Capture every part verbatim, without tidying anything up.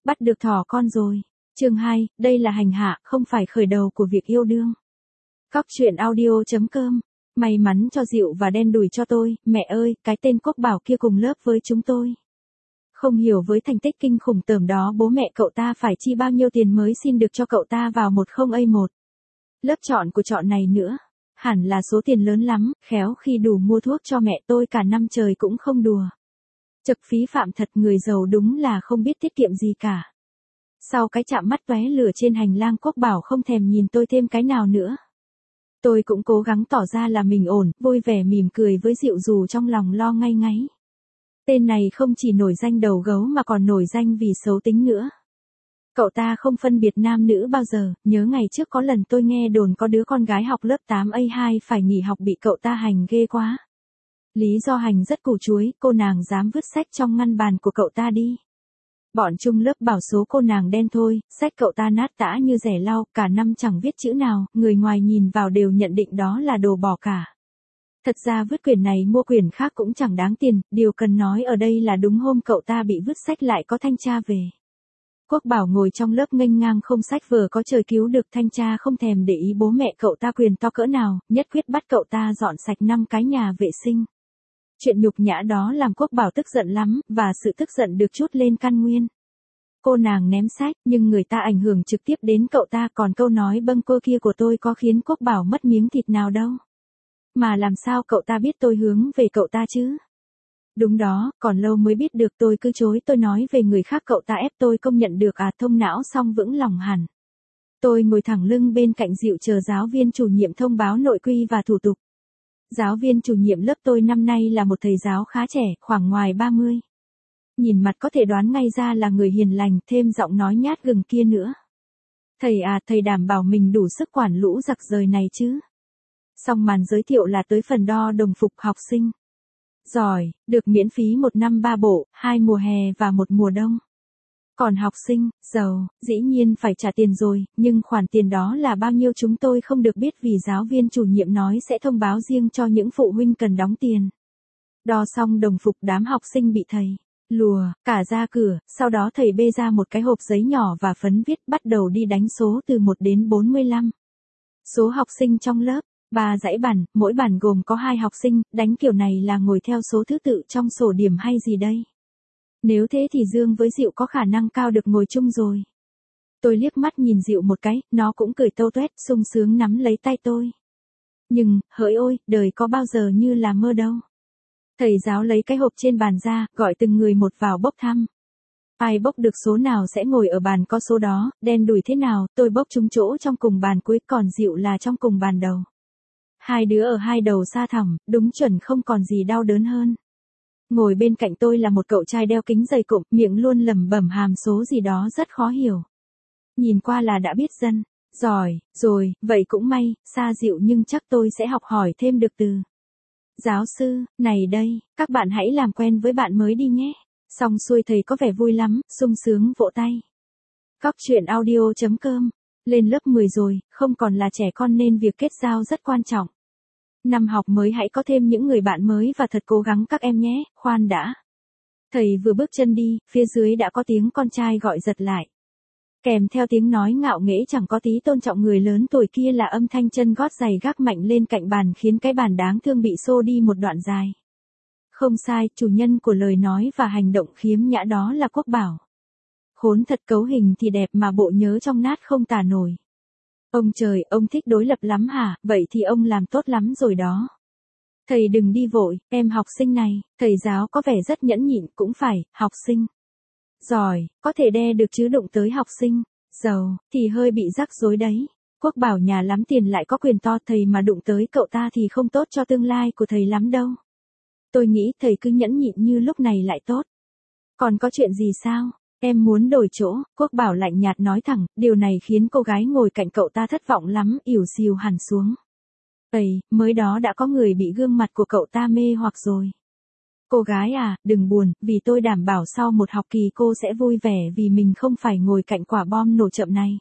Bắt được thỏ con rồi. Chương hai, đây là hành hạ, không phải khởi đầu của việc yêu đương. Cóc truyện audio chấm com. May mắn cho Diệu và đen đủi cho tôi, mẹ ơi, cái tên Quốc Bảo kia cùng lớp với chúng tôi. Không hiểu với thành tích kinh khủng tởm đó bố mẹ cậu ta phải chi bao nhiêu tiền mới xin được cho cậu ta vào một không A một. Lớp chọn của chọn này nữa. Hẳn là số tiền lớn lắm, khéo khi đủ mua thuốc cho mẹ tôi cả năm trời cũng không đùa. Chật phí phạm thật, người giàu đúng là không biết tiết kiệm gì cả. Sau cái chạm mắt tóe lửa trên hành lang, Quốc Bảo không thèm nhìn tôi thêm cái nào nữa. Tôi cũng cố gắng tỏ ra là mình ổn, vui vẻ mỉm cười với Diệu dù trong lòng lo ngay ngáy. Tên này không chỉ nổi danh đầu gấu mà còn nổi danh vì xấu tính nữa. Cậu ta không phân biệt nam nữ bao giờ, nhớ ngày trước có lần tôi nghe đồn có đứa con gái học lớp tám A hai phải nghỉ học bị cậu ta hành ghê quá. Lý do hành rất củ chuối, cô nàng dám vứt sách trong ngăn bàn của cậu ta đi. Bọn chung lớp bảo số cô nàng đen thôi, sách cậu ta nát tã như rẻ lau, cả năm chẳng viết chữ nào, người ngoài nhìn vào đều nhận định đó là đồ bỏ cả. Thật ra vứt quyển này mua quyển khác cũng chẳng đáng tiền, điều cần nói ở đây là đúng hôm cậu ta bị vứt sách lại có thanh tra về. Quốc Bảo ngồi trong lớp nghênh ngang không sách vở có trời cứu được, thanh tra không thèm để ý bố mẹ cậu ta quyền to cỡ nào, nhất quyết bắt cậu ta dọn sạch năm cái nhà vệ sinh. Chuyện nhục nhã đó làm Quốc Bảo tức giận lắm, và sự tức giận được trút lên căn nguyên. Cô nàng ném sách, nhưng người ta ảnh hưởng trực tiếp đến cậu ta, còn câu nói bâng quơ kia của tôi có khiến Quốc Bảo mất miếng thịt nào đâu. Mà làm sao cậu ta biết tôi hướng về cậu ta chứ? Đúng đó, còn lâu mới biết được, tôi cứ chối tôi nói về người khác, cậu ta ép tôi công nhận được à, thông não xong vững lòng hẳn. Tôi ngồi thẳng lưng bên cạnh Diệu chờ giáo viên chủ nhiệm thông báo nội quy và thủ tục. Giáo viên chủ nhiệm lớp tôi năm nay là một thầy giáo khá trẻ, khoảng ngoài ba mươi. Nhìn mặt có thể đoán ngay ra là người hiền lành, thêm giọng nói nhát gừng kia nữa. Thầy à, thầy đảm bảo mình đủ sức quản lũ giặc rời này chứ? Xong màn giới thiệu là tới phần đo đồng phục học sinh. Giỏi, được miễn phí một năm ba bộ, hai mùa hè và một mùa đông. Còn học sinh, giàu, dĩ nhiên phải trả tiền rồi, nhưng khoản tiền đó là bao nhiêu chúng tôi không được biết vì giáo viên chủ nhiệm nói sẽ thông báo riêng cho những phụ huynh cần đóng tiền. Đo xong đồng phục, đám học sinh bị thầy lùa cả ra cửa, sau đó thầy bê ra một cái hộp giấy nhỏ và phấn viết bắt đầu đi đánh số từ một đến bốn mươi lăm. Số học sinh trong lớp, ba dãy bàn, mỗi bàn gồm có hai học sinh, đánh kiểu này là ngồi theo số thứ tự trong sổ điểm hay gì đây? Nếu thế thì Dương với Diệu có khả năng cao được ngồi chung rồi. Tôi liếc mắt nhìn Diệu một cái, nó cũng cười tâu tuét, sung sướng nắm lấy tay tôi. Nhưng, hỡi ôi, đời có bao giờ như là mơ đâu. Thầy giáo lấy cái hộp trên bàn ra, gọi từng người một vào bốc thăm. Ai bốc được số nào sẽ ngồi ở bàn có số đó, đen đủi thế nào, tôi bốc trúng chỗ trong cùng bàn cuối, còn Diệu là trong cùng bàn đầu. Hai đứa ở hai đầu xa thẳm, đúng chuẩn không còn gì đau đớn hơn. Ngồi bên cạnh tôi là một cậu trai đeo kính dày cộm, miệng luôn lẩm bẩm hàm số gì đó rất khó hiểu. Nhìn qua là đã biết dân, giỏi, rồi, vậy cũng may, xa Diệu nhưng chắc tôi sẽ học hỏi thêm được từ. Giáo sư, này đây, các bạn hãy làm quen với bạn mới đi nhé. Xong xuôi thầy có vẻ vui lắm, sung sướng vỗ tay. Cóc truyện audio chấm com. Lên lớp mười rồi, không còn là trẻ con nên việc kết giao rất quan trọng. Năm học mới hãy có thêm những người bạn mới và thật cố gắng các em nhé, khoan đã. Thầy vừa bước chân đi, phía dưới đã có tiếng con trai gọi giật lại. Kèm theo tiếng nói ngạo nghễ chẳng có tí tôn trọng người lớn tuổi kia là âm thanh chân gót giày gác mạnh lên cạnh bàn khiến cái bàn đáng thương bị xô đi một đoạn dài. Không sai, chủ nhân của lời nói và hành động khiếm nhã đó là Quốc Bảo. Khốn thật, cấu hình thì đẹp mà bộ nhớ trong nát không tả nổi. Ông trời, ông thích đối lập lắm hả, vậy thì ông làm tốt lắm rồi đó. Thầy đừng đi vội, em học sinh này, thầy giáo có vẻ rất nhẫn nhịn, cũng phải, học sinh. Giỏi, có thể đe được chứ đụng tới học sinh, giàu, thì hơi bị rắc rối đấy. Quốc Bảo nhà lắm tiền lại có quyền to, thầy mà đụng tới cậu ta thì không tốt cho tương lai của thầy lắm đâu. Tôi nghĩ thầy cứ nhẫn nhịn như lúc này lại tốt. Còn có chuyện gì sao? Em muốn đổi chỗ, Quốc Bảo lạnh nhạt nói thẳng, điều này khiến cô gái ngồi cạnh cậu ta thất vọng lắm, ỉu xìu hẳn xuống. Ây, mới đó đã có người bị gương mặt của cậu ta mê hoặc rồi. Cô gái à, đừng buồn, vì tôi đảm bảo sau một học kỳ cô sẽ vui vẻ vì mình không phải ngồi cạnh quả bom nổ chậm này.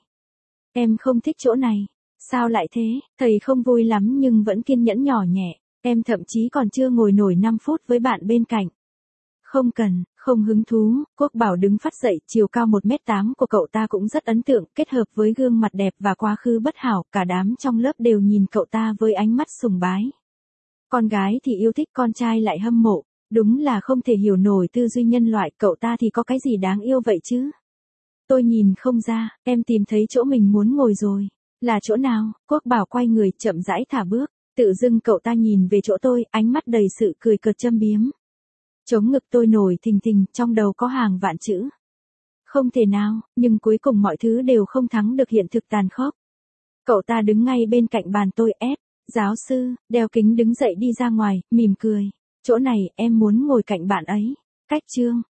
Em không thích chỗ này. Sao lại thế? Thầy không vui lắm nhưng vẫn kiên nhẫn nhỏ nhẹ. Em thậm chí còn chưa ngồi nổi năm phút với bạn bên cạnh. Không cần, Không hứng thú, Quốc Bảo đứng phát dậy, chiều cao một mét tám của cậu ta cũng rất ấn tượng, kết hợp với gương mặt đẹp và quá khứ bất hảo, cả đám trong lớp đều nhìn cậu ta với ánh mắt sùng bái. Con gái thì yêu thích, con trai lại hâm mộ, đúng là không thể hiểu nổi tư duy nhân loại, cậu ta thì có cái gì đáng yêu vậy chứ? Tôi nhìn không ra, em tìm thấy chỗ mình muốn ngồi rồi. Là chỗ nào? Quốc Bảo quay người, chậm rãi thả bước, tự dưng cậu ta nhìn về chỗ tôi, ánh mắt đầy sự cười cợt châm biếm. Chống ngực tôi nổi thình thình, trong đầu có hàng vạn chữ. Không thể nào, nhưng cuối cùng mọi thứ đều không thắng được hiện thực tàn khốc. Cậu ta đứng ngay bên cạnh bàn tôi, ép, giáo sư, đeo kính đứng dậy đi ra ngoài, mỉm cười. Chỗ này, em muốn ngồi cạnh bạn ấy. Cách chương.